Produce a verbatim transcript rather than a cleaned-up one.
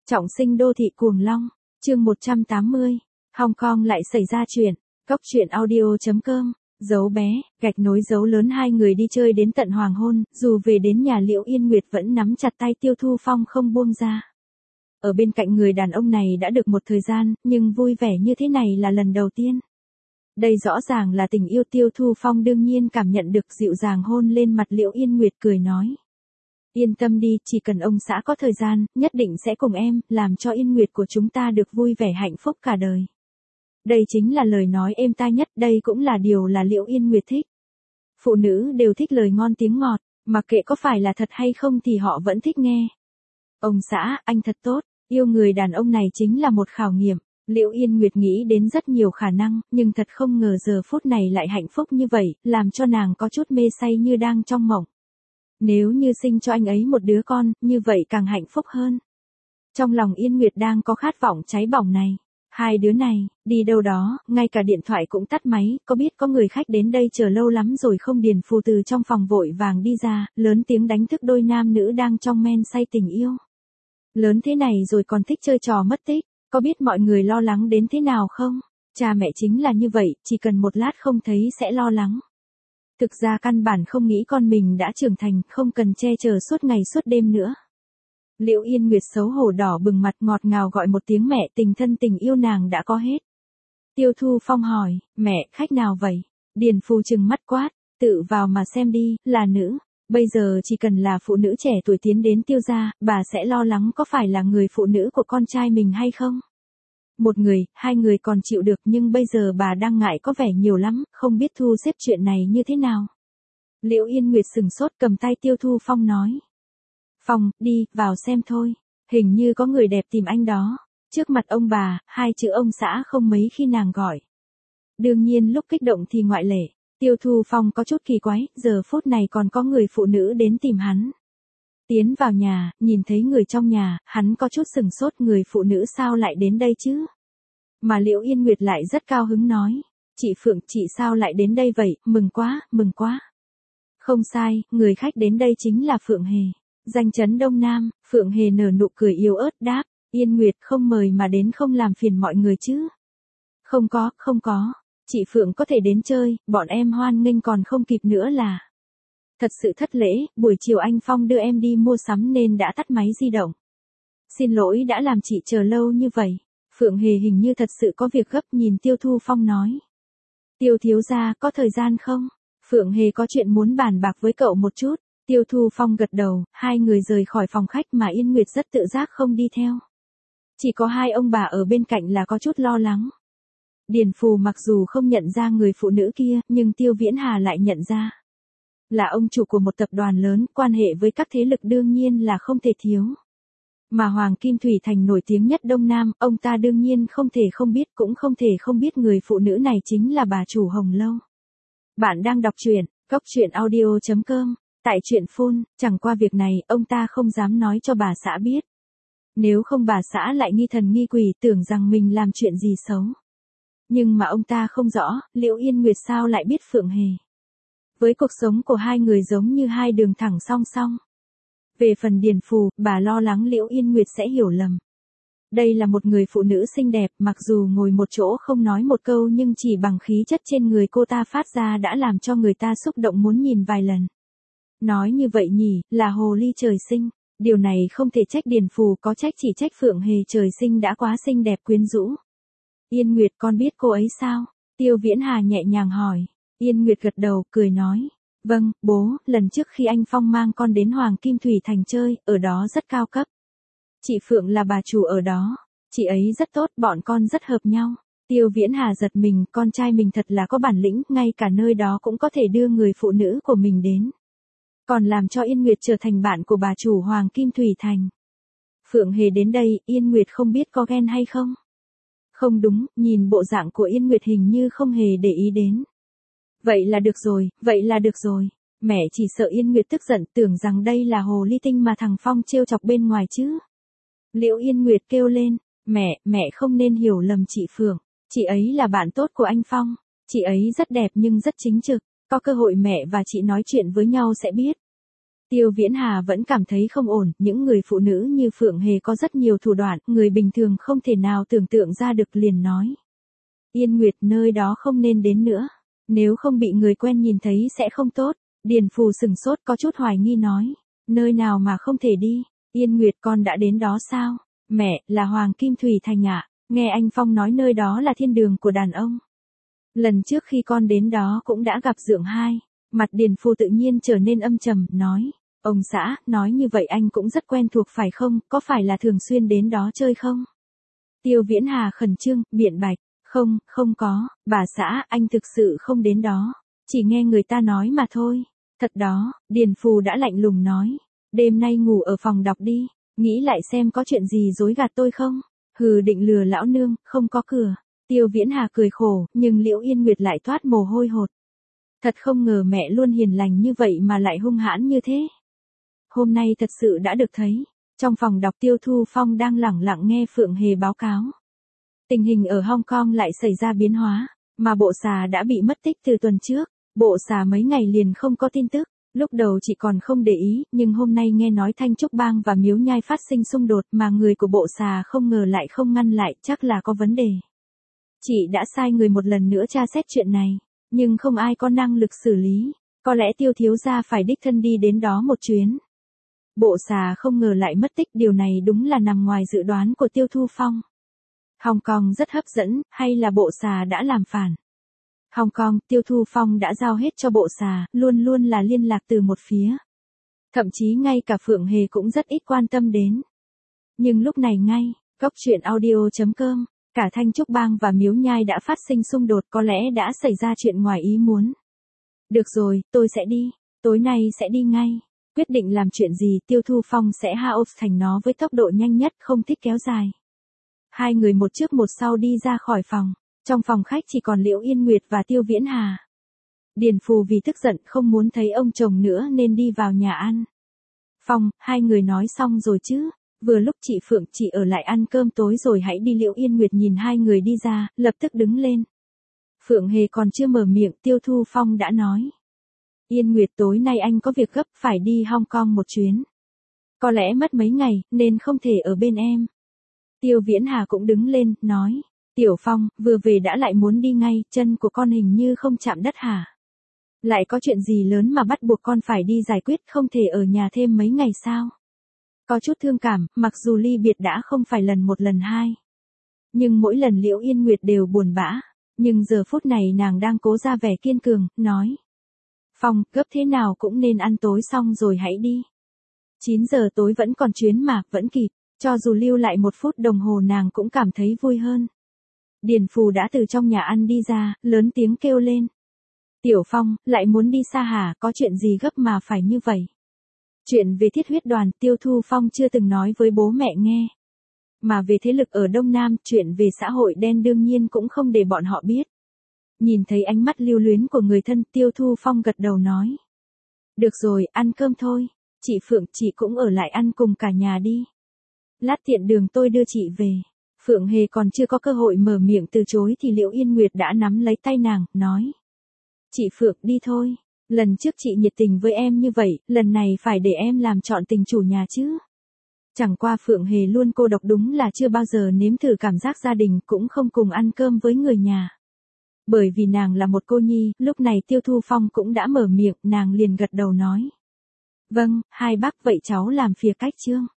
Trọng sinh đô thị cuồng long, chương một trăm tám mươi. Hong Kong lại xảy ra chuyện. Góc truyện audio.com, dấu bé, gạch nối dấu lớn hai người đi chơi đến tận hoàng hôn, dù về đến nhà Liễu Yên Nguyệt vẫn nắm chặt tay Tiêu Thu Phong không buông ra. Ở bên cạnh người đàn ông này đã được một thời gian, nhưng vui vẻ như thế này là lần đầu tiên. Đây rõ ràng là tình yêu. Tiêu Thu Phong đương nhiên cảm nhận được, dịu dàng hôn lên mặt Liễu Yên Nguyệt cười nói. Yên tâm đi, chỉ cần ông xã có thời gian, nhất định sẽ cùng em, làm cho Yên Nguyệt của chúng ta được vui vẻ hạnh phúc cả đời. Đây chính là lời nói êm tai nhất, đây cũng là điều là Liễu Yên Nguyệt thích. Phụ nữ đều thích lời ngon tiếng ngọt, mặc kệ có phải là thật hay không thì họ vẫn thích nghe. Ông xã, anh thật tốt, yêu người đàn ông này chính là một khảo nghiệm. Liễu Yên Nguyệt nghĩ đến rất nhiều khả năng, nhưng thật không ngờ giờ phút này lại hạnh phúc như vậy, làm cho nàng có chút mê say như đang trong mộng. Nếu như sinh cho anh ấy một đứa con, như vậy càng hạnh phúc hơn. Trong lòng Yên Nguyệt đang có khát vọng cháy bỏng này. Hai đứa này, đi đâu đó, ngay cả điện thoại cũng tắt máy, có biết có người khách đến đây chờ lâu lắm rồi không? Điền Phù từ trong phòng vội vàng đi ra, lớn tiếng đánh thức đôi nam nữ đang trong men say tình yêu. Lớn thế này rồi còn thích chơi trò mất tích, có biết mọi người lo lắng đến thế nào không? Cha mẹ chính là như vậy, chỉ cần một lát không thấy sẽ lo lắng. Thực ra căn bản không nghĩ con mình đã trưởng thành, không cần che chở suốt ngày suốt đêm nữa. Liễu Yên Nguyệt xấu hổ đỏ bừng mặt, ngọt ngào gọi một tiếng mẹ, tình thân tình yêu nàng đã có hết. Tiêu Thu Phong hỏi, mẹ, khách nào vậy? Điền Phù trừng mắt quát, tự vào mà xem đi, là nữ. Bây giờ chỉ cần là phụ nữ trẻ tuổi tiến đến Tiêu gia, bà sẽ lo lắng có phải là người phụ nữ của con trai mình hay không? Một người, hai người còn chịu được, nhưng bây giờ bà đang ngại có vẻ nhiều lắm, không biết thu xếp chuyện này như thế nào. Liễu Yên Nguyệt sừng sốt, cầm tay Tiêu Thu Phong nói. Phong, đi, vào xem thôi. Hình như có người đẹp tìm anh đó. Trước mặt ông bà, hai chữ ông xã không mấy khi nàng gọi. Đương nhiên lúc kích động thì ngoại lệ. Tiêu Thu Phong có chút kỳ quái, giờ phút này còn có người phụ nữ đến tìm hắn. Tiến vào nhà, nhìn thấy người trong nhà, hắn có chút sừng sốt, người phụ nữ sao lại đến đây chứ? Mà Liễu Yên Nguyệt lại rất cao hứng nói. Chị Phượng, chị sao lại đến đây vậy, mừng quá, mừng quá. Không sai, người khách đến đây chính là Phượng Hề. Danh chấn Đông Nam. Phượng Hề nở nụ cười yếu ớt đáp. Yên Nguyệt, không mời mà đến không làm phiền mọi người chứ? Không có, không có. Chị Phượng có thể đến chơi, bọn em hoan nghênh còn không kịp nữa là. Thật sự thất lễ, buổi chiều anh Phong đưa em đi mua sắm nên đã tắt máy di động. Xin lỗi đã làm chị chờ lâu như vậy. Phượng Hề hình như thật sự có việc gấp, nhìn Tiêu Thu Phong nói. Tiêu thiếu gia, có thời gian không? Phượng Hề có chuyện muốn bàn bạc với cậu một chút. Tiêu Thu Phong gật đầu, hai người rời khỏi phòng khách mà Yên Nguyệt rất tự giác không đi theo. Chỉ có hai ông bà ở bên cạnh là có chút lo lắng. Điền Phù mặc dù không nhận ra người phụ nữ kia, nhưng Tiêu Viễn Hà lại nhận ra. Là ông chủ của một tập đoàn lớn, quan hệ với các thế lực đương nhiên là không thể thiếu. Mà Hoàng Kim Thủy Thành nổi tiếng nhất Đông Nam, ông ta đương nhiên không thể không biết, cũng không thể không biết người phụ nữ này chính là bà chủ Hồng Lâu. Bạn đang đọc truyện, góc truyện audio.com, tại truyện phone, chẳng qua việc này, ông ta không dám nói cho bà xã biết. Nếu không bà xã lại nghi thần nghi quỷ, tưởng rằng mình làm chuyện gì xấu. Nhưng mà ông ta không rõ, Liễu Yên Nguyệt sao lại biết Phượng Hề. Với cuộc sống của hai người giống như hai đường thẳng song song. Về phần Điền Phù, bà lo lắng Liễu Yên Nguyệt sẽ hiểu lầm. Đây là một người phụ nữ xinh đẹp, mặc dù ngồi một chỗ không nói một câu nhưng chỉ bằng khí chất trên người cô ta phát ra đã làm cho người ta xúc động muốn nhìn vài lần. Nói như vậy nhỉ, là hồ ly trời sinh. Điều này không thể trách Điền Phù, có trách chỉ trách Phượng Hề trời sinh đã quá xinh đẹp quyến rũ. Yên Nguyệt, con biết cô ấy sao? Tiêu Viễn Hà nhẹ nhàng hỏi. Yên Nguyệt gật đầu, cười nói. Vâng, bố, lần trước khi anh Phong mang con đến Hoàng Kim Thủy Thành chơi, ở đó rất cao cấp. Chị Phượng là bà chủ ở đó. Chị ấy rất tốt, bọn con rất hợp nhau. Tiêu Viễn Hà giật mình, con trai mình thật là có bản lĩnh, ngay cả nơi đó cũng có thể đưa người phụ nữ của mình đến. Còn làm cho Yên Nguyệt trở thành bạn của bà chủ Hoàng Kim Thủy Thành. Phượng Hề đến đây, Yên Nguyệt không biết có ghen hay không? Không đúng, nhìn bộ dạng của Yên Nguyệt hình như không hề để ý đến. Vậy là được rồi, vậy là được rồi. Mẹ chỉ sợ Yên Nguyệt tức giận, tưởng rằng đây là hồ ly tinh mà thằng Phong trêu chọc bên ngoài chứ. Liễu Yên Nguyệt kêu lên, mẹ, mẹ không nên hiểu lầm chị Phượng. Chị ấy là bạn tốt của anh Phong. Chị ấy rất đẹp nhưng rất chính trực. Có cơ hội mẹ và chị nói chuyện với nhau sẽ biết. Tiêu Viễn Hà vẫn cảm thấy không ổn, những người phụ nữ như Phượng Hề có rất nhiều thủ đoạn, người bình thường không thể nào tưởng tượng ra được, liền nói. Yên Nguyệt, nơi đó không nên đến nữa. Nếu không bị người quen nhìn thấy sẽ không tốt. Điền Phù sừng sốt có chút hoài nghi nói. Nơi nào mà không thể đi. Yên Nguyệt, con đã đến đó sao? Mẹ, là Hoàng Kim Thủy Thành ạ. Nghe anh Phong nói nơi đó là thiên đường của đàn ông. Lần trước khi con đến đó cũng đã gặp Dượng Hai. Mặt Điền Phù tự nhiên trở nên âm trầm, nói. Ông xã, nói như vậy anh cũng rất quen thuộc phải không, có phải là thường xuyên đến đó chơi không? Tiêu Viễn Hà khẩn trương, biện bạch. Không, không có, bà xã, anh thực sự không đến đó. Chỉ nghe người ta nói mà thôi. Thật đó, Điền Phù đã lạnh lùng nói. Đêm nay ngủ ở phòng đọc đi, nghĩ lại xem có chuyện gì dối gạt tôi không? Hừ, định lừa lão nương, không có cửa. Tiêu Viễn Hà cười khổ, nhưng Liễu Yên Nguyệt lại toát mồ hôi hột. Thật không ngờ mẹ luôn hiền lành như vậy mà lại hung hãn như thế. Hôm nay thật sự đã được thấy. Trong phòng đọc Tiêu Thu Phong đang lẳng lặng nghe Phượng Hề báo cáo. Tình hình ở Hong Kong lại xảy ra biến hóa, mà bộ xà đã bị mất tích từ tuần trước. Bộ xà mấy ngày liền không có tin tức. Lúc đầu chị còn không để ý, nhưng hôm nay nghe nói Thanh Trúc Bang và Miếu Nhai phát sinh xung đột mà người của bộ xà không ngờ lại không ngăn lại, chắc là có vấn đề. Chị đã sai người một lần nữa tra xét chuyện này, nhưng không ai có năng lực xử lý. Có lẽ Tiêu thiếu gia phải đích thân đi đến đó một chuyến. Bộ xà không ngờ lại mất tích, điều này đúng là nằm ngoài dự đoán của Tiêu Thu Phong. Hong Kong rất hấp dẫn, hay là bộ xà đã làm phản? Hong Kong, Tiêu Thu Phong đã giao hết cho bộ xà, luôn luôn là liên lạc từ một phía. Thậm chí ngay cả Phượng Hề cũng rất ít quan tâm đến. Nhưng lúc này ngay, góc truyện audio chấm com, cả Thanh Trúc Bang và Miếu Nhai đã phát sinh xung đột, có lẽ đã xảy ra chuyện ngoài ý muốn. Được rồi, tôi sẽ đi, tối nay sẽ đi ngay. Quyết định làm chuyện gì, Tiêu Thu Phong sẽ house thành nó với tốc độ nhanh nhất, không thích kéo dài. Hai người một trước một sau đi ra khỏi phòng. Trong phòng khách chỉ còn Liễu Yên Nguyệt và Tiêu Viễn Hà. Điền Phù vì tức giận không muốn thấy ông chồng nữa nên đi vào nhà ăn. Phong, hai người nói xong rồi chứ? Vừa lúc chị Phượng, chị ở lại ăn cơm tối rồi hãy đi. Liễu Yên Nguyệt nhìn hai người đi ra, lập tức đứng lên. Phượng Hề còn chưa mở miệng, Tiêu Thu Phong đã nói. Yên Nguyệt, tối nay anh có việc gấp, phải đi Hong Kong một chuyến. Có lẽ mất mấy ngày, nên không thể ở bên em. Tiêu Viễn Hà cũng đứng lên, nói. Tiểu Phong, vừa về đã lại muốn đi ngay, chân của con hình như không chạm đất hả? Lại có chuyện gì lớn mà bắt buộc con phải đi giải quyết, không thể ở nhà thêm mấy ngày sao? Có chút thương cảm, mặc dù ly biệt đã không phải lần một lần hai. Nhưng mỗi lần Liễu Yên Nguyệt đều buồn bã. Nhưng giờ phút này nàng đang cố ra vẻ kiên cường, nói. Phong, gấp thế nào cũng nên ăn tối xong rồi hãy đi. chín giờ tối vẫn còn chuyến mà, vẫn kịp. Cho dù lưu lại một phút đồng hồ nàng cũng cảm thấy vui hơn. Điền Phù đã từ trong nhà ăn đi ra, lớn tiếng kêu lên. Tiểu Phong, lại muốn đi xa hả, có chuyện gì gấp mà phải như vậy? Chuyện về thiết huyết đoàn, Tiêu Thu Phong chưa từng nói với bố mẹ nghe. Mà về thế lực ở Đông Nam, chuyện về xã hội đen đương nhiên cũng không để bọn họ biết. Nhìn thấy ánh mắt lưu luyến của người thân, Tiêu Thu Phong gật đầu nói. Được rồi, ăn cơm thôi. Chị Phượng, chị cũng ở lại ăn cùng cả nhà đi. Lát tiện đường tôi đưa chị về. Phượng Hề còn chưa có cơ hội mở miệng từ chối thì Liễu Yên Nguyệt đã nắm lấy tay nàng, nói. Chị Phượng, đi thôi. Lần trước chị nhiệt tình với em như vậy, lần này phải để em làm chọn tình chủ nhà chứ. Chẳng qua Phượng Hề luôn cô độc, đúng là chưa bao giờ nếm thử cảm giác gia đình, cũng không cùng ăn cơm với người nhà. Bởi vì nàng là một cô nhi, lúc này Tiêu Thu Phong cũng đã mở miệng, nàng liền gật đầu nói. Vâng, hai bác, vậy cháu làm phiền cách Trương.